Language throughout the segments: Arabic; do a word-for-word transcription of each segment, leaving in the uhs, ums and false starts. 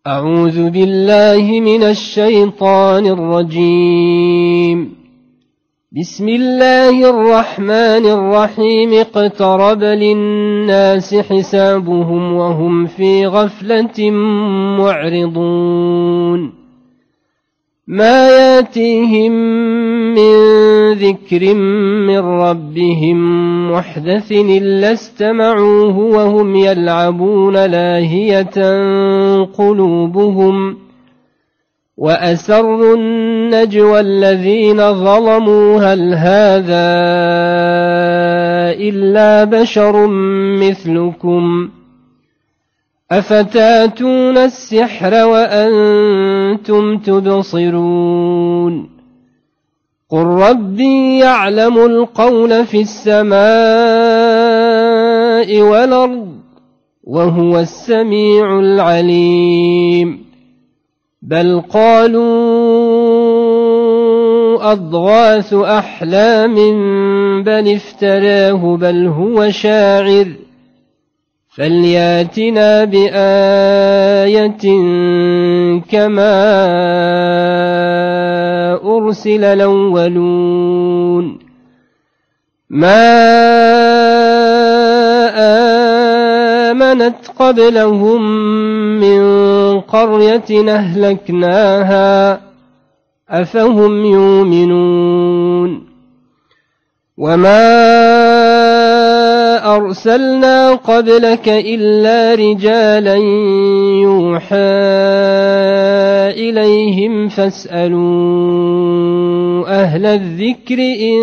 أعوذ بالله من الشيطان الرجيم. بسم الله الرحمن الرحيم. اقترب للناس حسابهم وهم في غفلة معرضون. ما ياتيهم من ذكر من ربهم محدث إلا استمعوه وهم يلعبون لاهية قلوبهم، وأسروا النجوى الذين ظلموا هل هذا إلا بشر مثلكم أفتاتون السحر وأنتم تبصرون. قل ربي يعلم القول في السماء والأرض وهو السميع العليم. بل قالوا أضغاث أحلام بل افتراه بل هو شاعر فلياتنا بآية كما أرسل الأولون. ما آمنت قبلهم من قرية أهلكناها أفهم يؤمنون. وما أرسلنا قبلك إلا رجالا يوحى إليهم فاسألوا أهل الذكر إن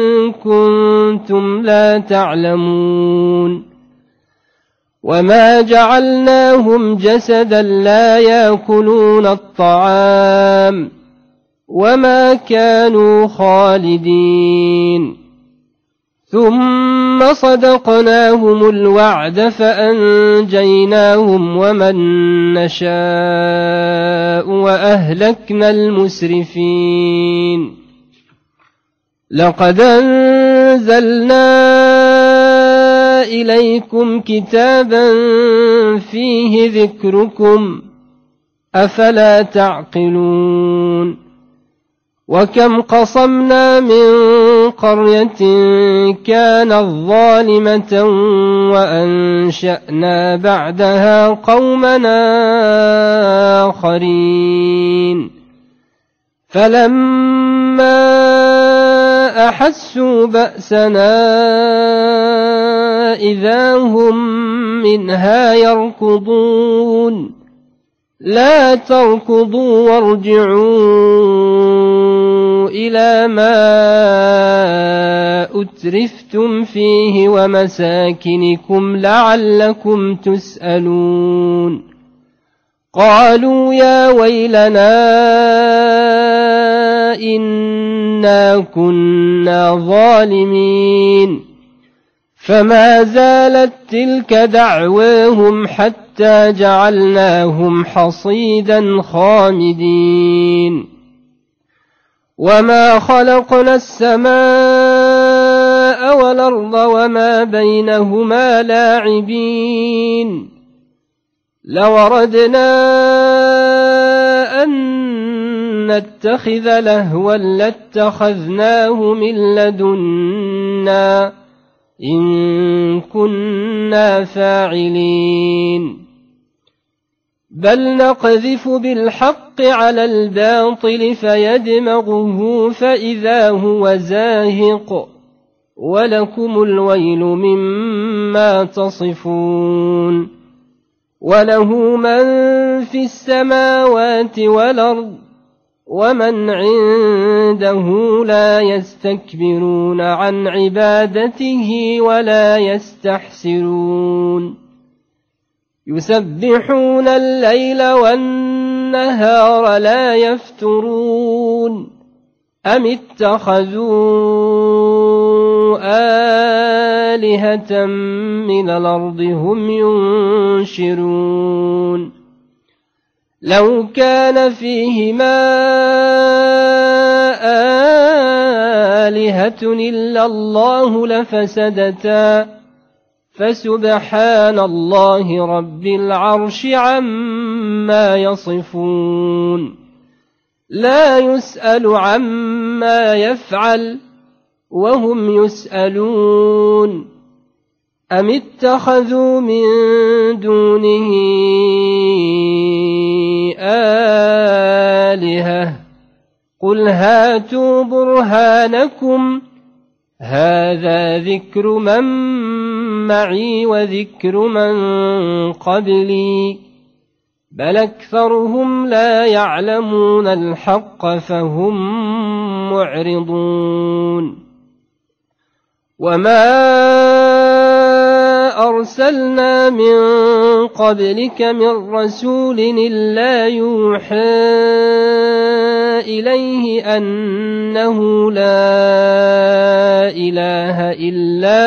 كنتم لا تعلمون. وما جعلناهم جسدا لا يأكلون الطعام وما كانوا خالدين. ثم صدقناهم الوعد فأنجيناهم ومن نشاء وأهلكنا المسرفين. لقد أنزلنا إليكم كتابا فيه ذكركم أفلا تعقلون. وكم قصمنا من قرية كانت ظالمة وأنشأنا بعدها قومنا آخرين فلما أحسوا بأسنا إذا هم منها يركضون. لا تركضوا وارجعوا إلى ما أترفتم فيه ومساكنكم لعلكم تسألون. قالوا يا ويلنا إنا كنا ظالمين. فما زالت تلك دعواهم حتى جعلناهم حصيدا خامدين. وما خلقنا السماء والأرض وما بينهما لاعبين. لو أردنا أن نتخذ لهوا لاتخذناه من لدنا إن كنا فاعلين. بل نقذف بالحق على الباطل فيدمغه فإذا هو زاهق ولكم الويل مما تصفون. وله من في السماوات والأرض ومن عنده لا يستكبرون عن عبادته ولا يستحسرون. يسبحون الليل والنهار لا يفترون. أم اتخذوا آلهة من الأرض هم ينشرون. لو كان فيهما آلهة إلا الله لفسدتا فسبحان الله رب العرش عما يصفون لا يسأل عما يفعل وهم يسألون أم اتخذوا من دونه آلهة قل هاتوا برهانكم هذا ذكر من معي وذكر من قبلي بل أكثرهم لا يعلمون الحق فهم معرضون وما أرسلنا من قبلك من رسول إلا يوحى إليه أنه لا إله إلا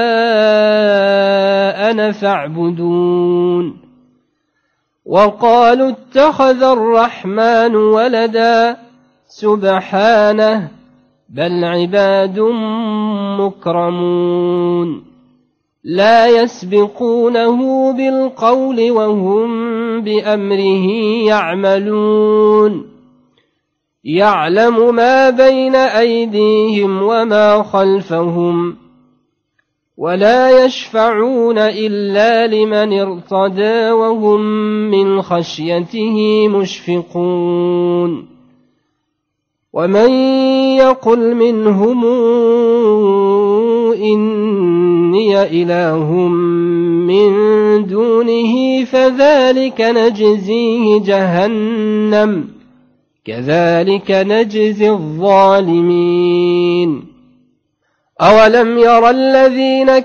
أنا فاعبدون وقالوا اتخذ الرحمن ولدا سبحانه بل عباد مكرمون لا يسبقونه بالقول وهم بأمره يعملون يعلم ما بين أيديهم وما خلفهم ولا يشفعون إلا لمن ارتضى وهم من خشيته مشفقون ومن يقل منهم إني إله من دونه فذلك نجزيه جهنم كذلك نجزي الظالمين أولم ير الذين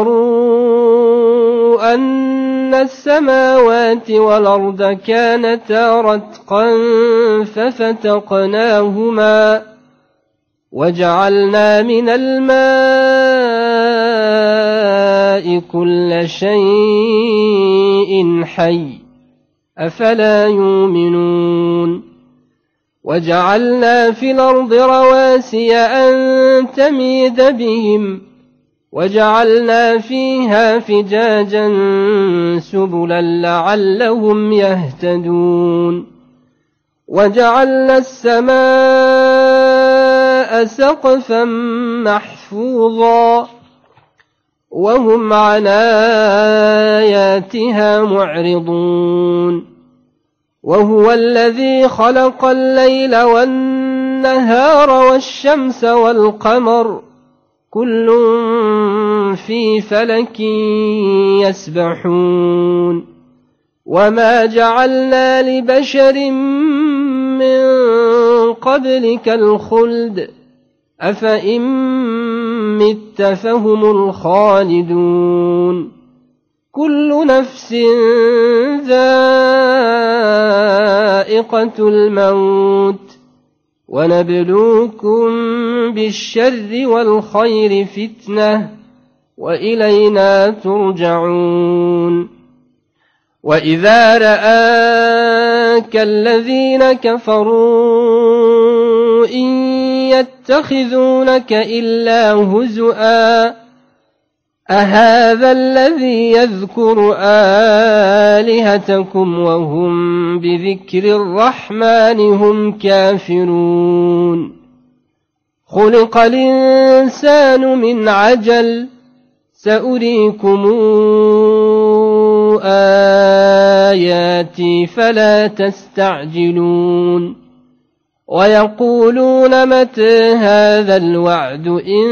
كفروا أن السماوات والأرض كانتا رتقا ففتقناهما وجعلنا من الماء كل شيء حي أفلا يؤمنون وجعلنا في الأرض رواسي أن تميد بهم وجعلنا فيها فجاجا سبلا لعلهم يهتدون وجعلنا السماء سقفا محفوظا وهم عن آياتها معرضون وهو الذي خلق الليل والنهار والشمس والقمر كل في فلك يسبحون وما جعلنا لبشر من قبلك الخلد أفإن مت فهم الخالدون كل نفس ذائقة الموت ونبلوكم بالشر والخير فتنة وإلينا ترجعون وإذا رآك الذين كفروا إن يتخذونك إلا هزؤا أهذا الذي يذكر آلهتكم وهم بذكر الرحمن هم كافرون خلق الإنسان من عجل سأريكم آياتي فلا تستعجلون ويقولون متى هذا الوعد إن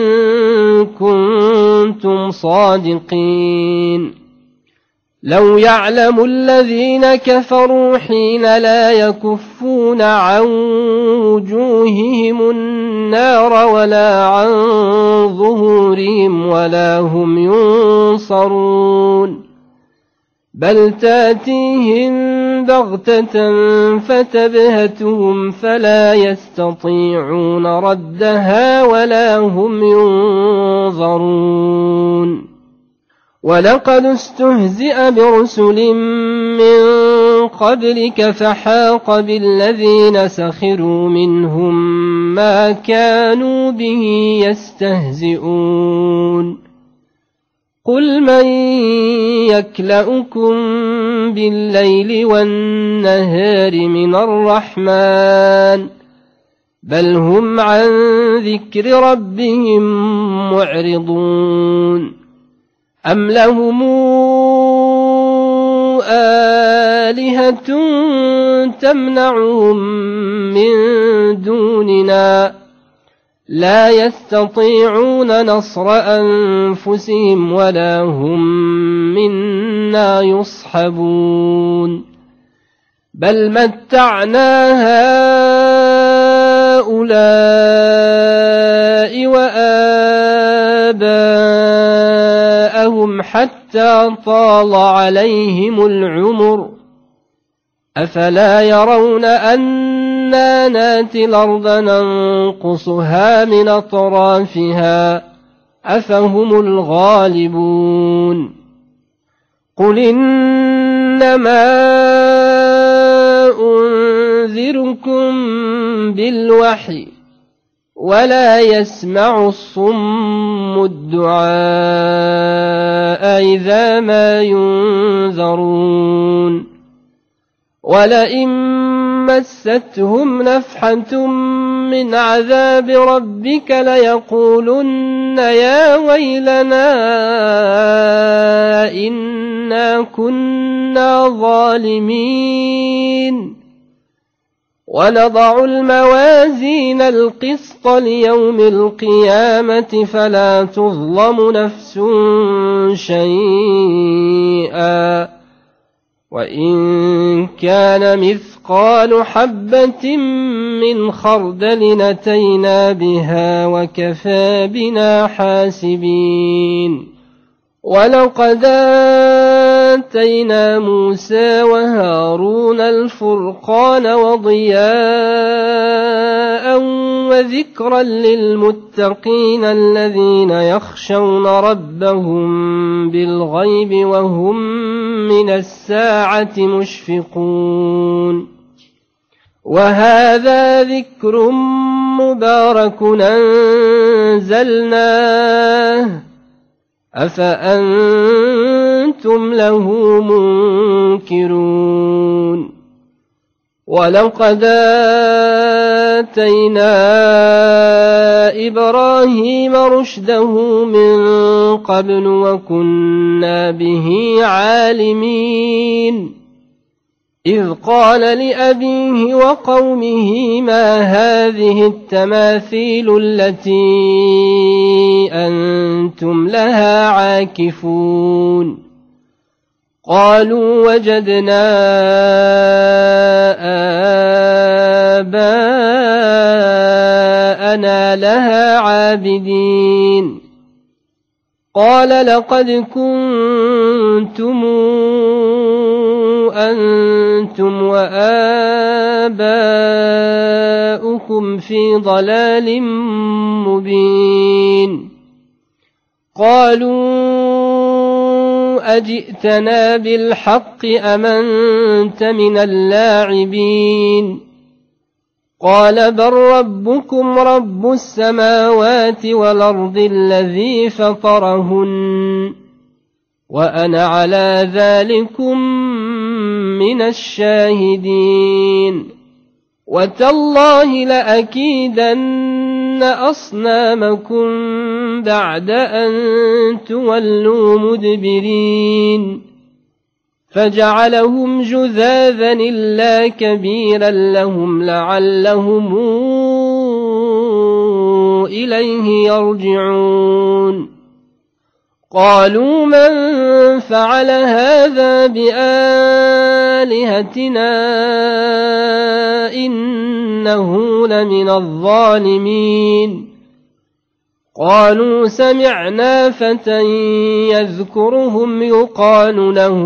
كنتم صادقين لو يعلم الذين كفروا حين لا يكفون عن وجوههم النار ولا عن ظهورهم ولا هم ينصرون بل تاتيهم بغتة فتبهتهم فلا يستطيعون ردها ولا هم ينظرون ولقد استهزئ برسل من قبلك فحاق بالذين سخروا منهم ما كانوا به يستهزئون قل من يكلؤكم بالليل والنهار من الرحمن بل هم عن ذكر ربهم معرضون أم لهم آلهة تمنعهم من دوننا لا يستطيعون نصر أنفسهم ولا هم منا يصحبون بل متعنا هؤلاء وآباءهم حتى طال عليهم العمر أفلا يرون أنا ناتي الأرض ننقصها من أطرافها أفهم الغالبون قل إنما أنذركم بالوحي ولا يسمع الصم الدعاء إذا ما ينذرون ولئن مستهم نفحة من عذاب ربك ليقولن يا ويلنا إنا كنا ظالمين ونضع الموازين القسط ليوم القيامة فلا تظلم نفس شيئا وإن كان مثقال حبة من خردل أتينا بها وكفى بنا حاسبين ولقد آتينا موسى وهارون الفرقان وضياء وذكرا للمتقين الذين يخشون ربهم بالغيب وهم من الساعة مشفقون وهذا ذكر مبارك أنزلناه أفأنتم له منكرون ولقد آتينا إبراهيم رشده من قبل وكنا به عالمين إذ قال لأبيه وقومه ما هذه التماثيل التي أنتم لها عاكفون قالوا وجدنا آباءنا لها عابدين قال لقد كنتم أنتم وآباؤكم في ضلال مبين قالوا أجئتنا بالحق أم أنت من اللاعبين قال بل ربكم رب السماوات والأرض الذي فطرهن وأنا على ذلكم من الشاهدين وتالله لأكيدن أصنامكم بعد أن تولوا مدبرين فجعلهم جذاذا إلا كبيرا لهم لعلهم إليه يرجعون قالوا من فعل هذا بآلهتنا إنه لمن الظالمين قالوا سمعنا فتى يذكرهم يقال له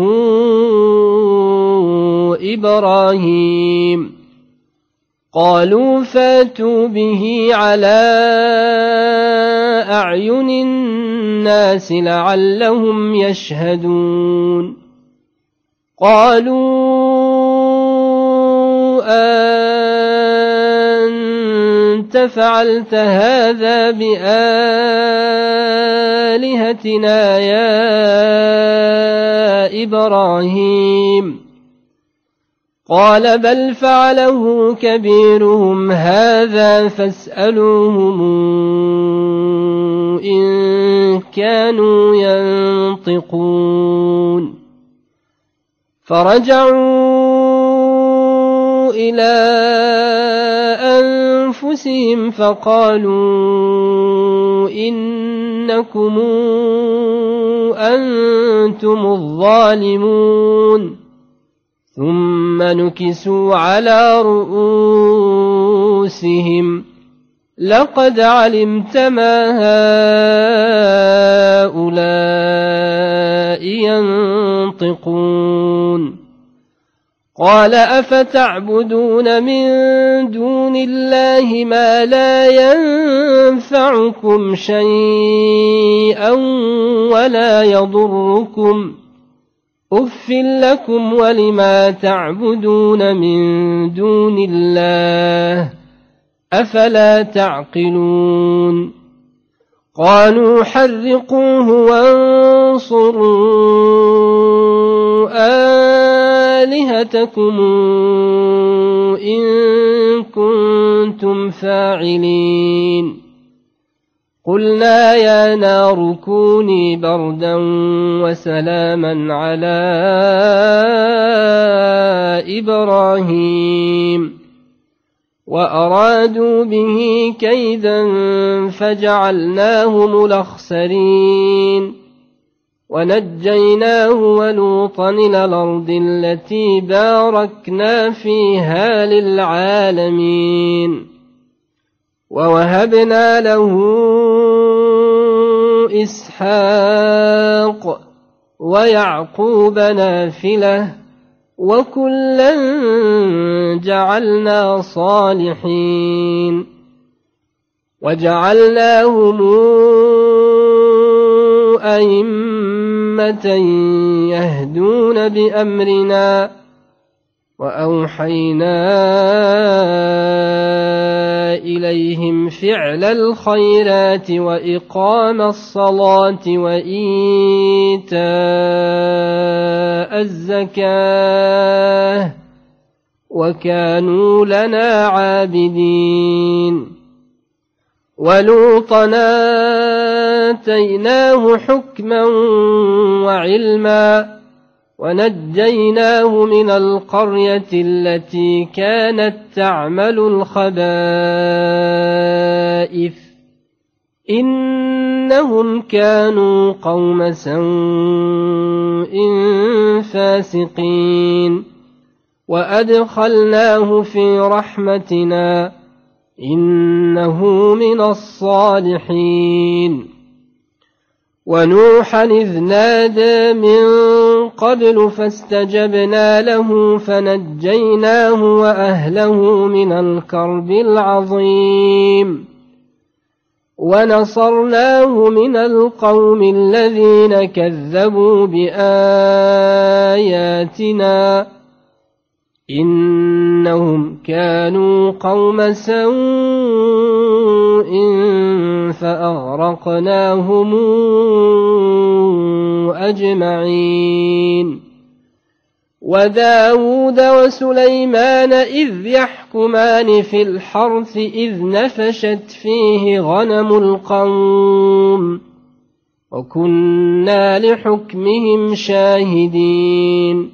إبراهيم قالوا فاتوا به على أعين الناس لعلهم يشهدون قالوا أنت فعلت هذا بآلهتنا آلهتنا يا إبراهيم قال بل فعله كبيرهم هذا فاسألوهم إن كانوا ينطقون فرجعوا إلى أنفسهم فقالوا إنكم أنتم الظالمون ثم نكسوا على رؤوسهم لقد علمت ما هؤلاء ينطقون قال أفتعبدون من دون الله ما لا ينفعكم شيئا ولا يضركم أف لكم ولما تعبدون من دون الله أفلا تعقلون قالوا حرقوه وانصروا آلهتكم إن كنتم فاعلين قلنا يا نار كوني بردا وسلاما على إبراهيم وأرادوا به كيدا فجعلناهم الأخسرين ونجيناه ولوطا إلى الأرض التي باركنا فيها للعالمين ووهبنا له إسحاق ويعقوب نافلة وكلا جعلنا صالحين وجعلناهم أئمة يهدون بأمرنا وأوحينا إليهم فعل الخيرات وإقام الصلاة وإيتاء الزكاة وكانوا لنا عابدين ولوطا آتيناه حكما وعلما ونجيناه من القرية التي كانت تعمل الخبائث إنهم كانوا قوم سوء فاسقين وأدخلناه في رحمتنا إنه من الصالحين ونوحا إذ نادى من قبل فاستجبنا له فنجيناه وأهله من الكرب العظيم ونصرناه من القوم الذين كذبوا بآياتنا إنهم كانوا قوم سوء فأغرقناهم أجمعين وداود وسليمان إذ يحكمان في الحرث إذ نفشت فيه غنم القوم وكنا لحكمهم شاهدين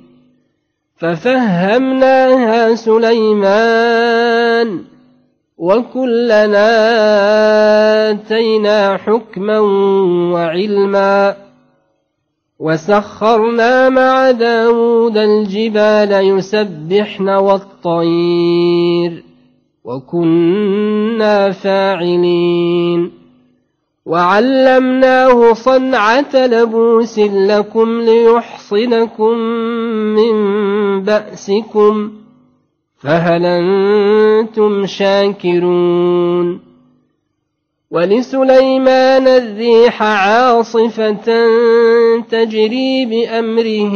ففهمناها سليمان وكلنا آتينا حكما وعلما وسخرنا مع داود الجبال يسبحن والطير وكنا فاعلين وعلمناه صنعة لبوس لكم ليحصنكم من بأسكم فهل أنتم شاكرون ولسليمان الريح عاصفة تجري بأمره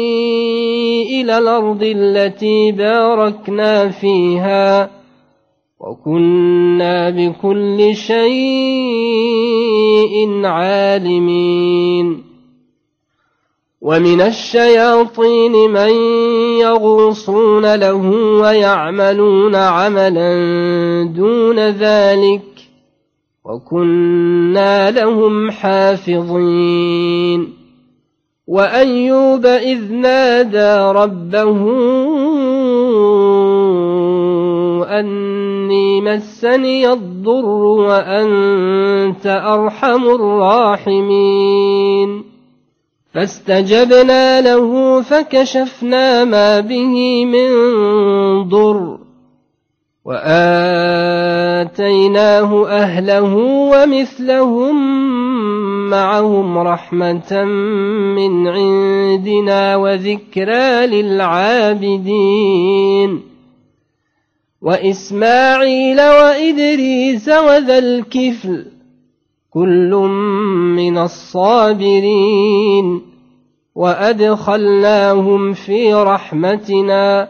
إلى الأرض التي باركنا فيها وكنا بكل شيء عالمين ومن الشياطين من يغوصون له ويعملون عملا دون ذلك وكنا لهم حافظين وأيوب إذ نادى ربه أني مسني الضر وأنت أرحم الراحمين فاستجبنا له فكشفنا ما به من ضر وآتيناه أهله ومثلهم معهم رحمة من عندنا وذكرى للعابدين وإسماعيل وإدريس وذا الكفل كل من الصابرين وأدخلناهم في رحمتنا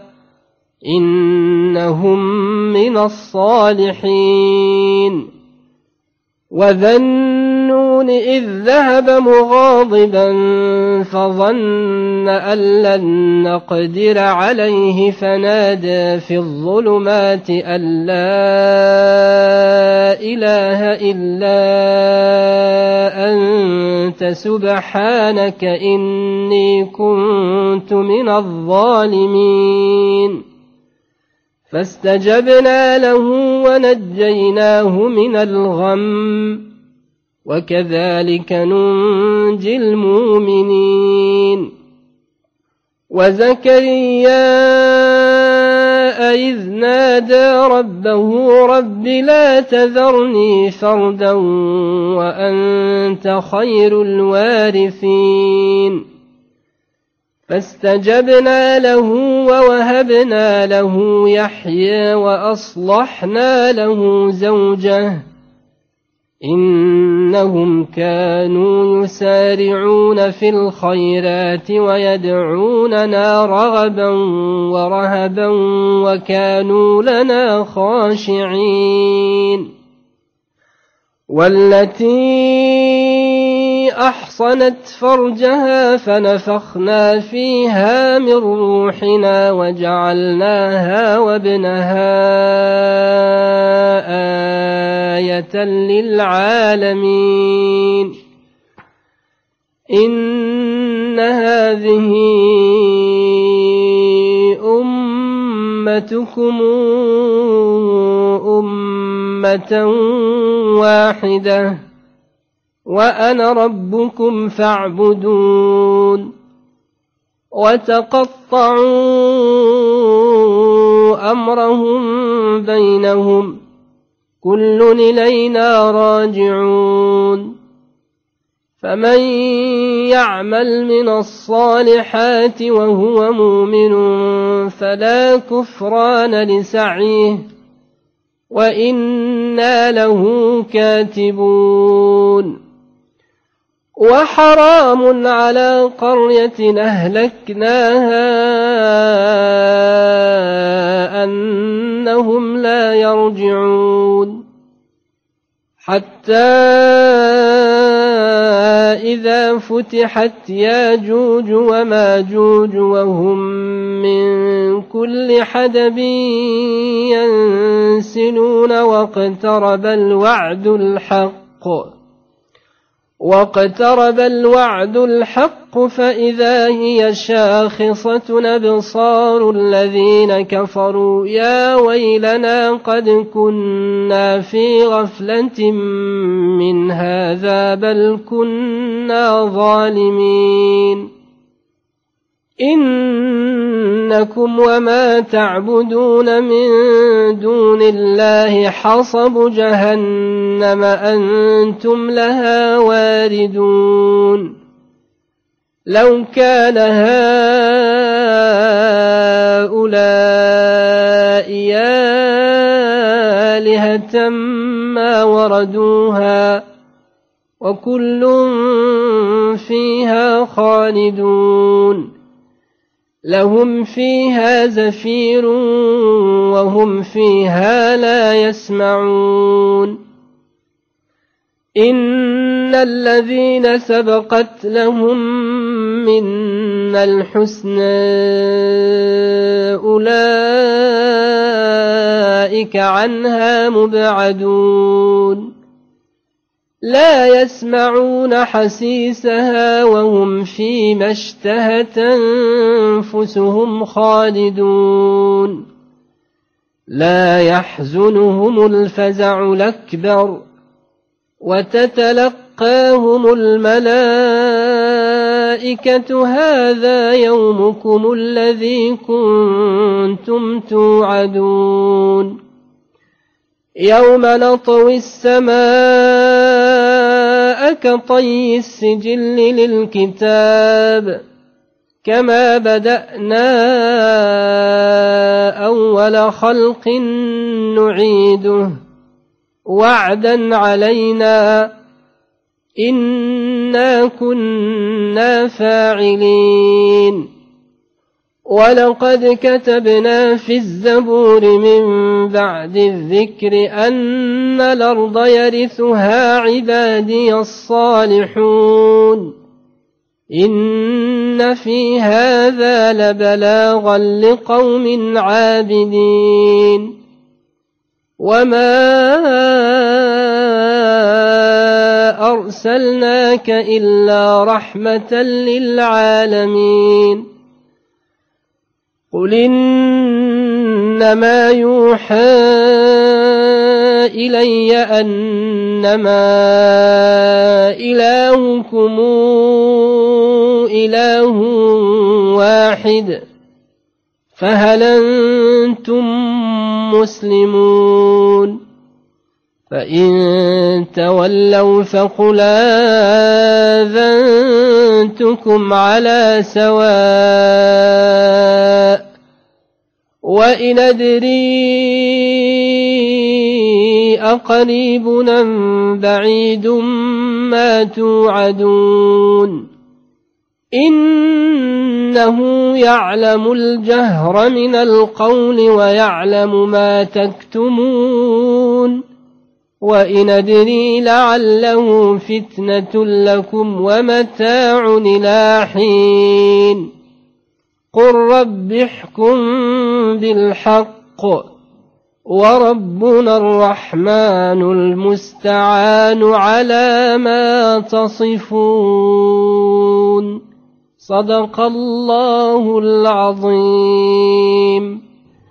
إنهم من الصالحين وذا النون إذ ذهب مغاضبا فظن أن لن نقدر عليه فنادى في الظلمات أن لا إله إلا أنت سبحانك إني كنت من الظالمين فاستجبنا له ونجيناه من الغم وكذلك ننجي المؤمنين وزكريا إذ نادى ربه رب لا تذرني فردا وأنت خير الوارثين فاستجبنا له ووهبنا له يحيى وأصلحنا له زوجه إنهم كانوا يسارعون في الخيرات ويدعوننا رغبا ورهبا وكانوا لنا خاشعين والتي أحصنت فرجها فنفخنا فيها من روحنا وجعلناها وابنها آية للعالمين إن هذه أمتكم أمة واحدة وأنا ربكم فاعبدون وتقطعوا أمرهم بينهم كل إلينا راجعون فمن يعمل من الصالحات وهو مؤمن فلا كفران لسعيه وإنا له كاتبون وحرام على قرية أهلكناها أنهم لا يرجعون حتى إذا فتحت ياجوج وماجوج وهم من كل حدب ينسلون واقترب الوعد الحق واقترب الوعد الحق فإذا هي شاخصة أبصار الذين كفروا يا ويلنا قد كنا في غفلة من هذا بل كنا ظالمين إنكم وما تعبدون من دون الله حصب جهنم أنتم لها واردون لو كان هؤلاء آلهة ما وردوها وكل فيها خالدون لهم فيها زفير وهم فيها لا يسمعون إن الذين سبقت لهم منا الحسنى أولئك عنها مبعدون لا يسمعون حسيسها وهم فيما اشتهت أنفسهم خالدون لا يحزنهم الفزع الأكبر وتتلقاهم الملائكة هذا يومكم الذي كنتم توعدون يوم نطوي السماء كطي السجل للكتاب كما بدأنا أول خلق نعيده وعدا علينا إنا كنا فاعلين ولقد كتبنا في الزبور من بعد الذكر أن الأرض يرثها عبادي الصالحون إن في هذا لبلاغا لقوم عابدين وما أرسلناك إلا رحمة للعالمين قل إنما يوحى إلي أنما إلهكم إله واحد فهل أنتم مسلمون فإن تولوا فقل آذنتكم على سواء وإن أدري أقريب أم بعيد ما توعدون إنه يعلم الجهر من القول ويعلم ما تكتمون وإن أدري لعله فتنة لكم ومتاع إلى حين قل رب احكم بالحق وربنا الرحمن المستعان على ما تصفون صدق الله العظيم.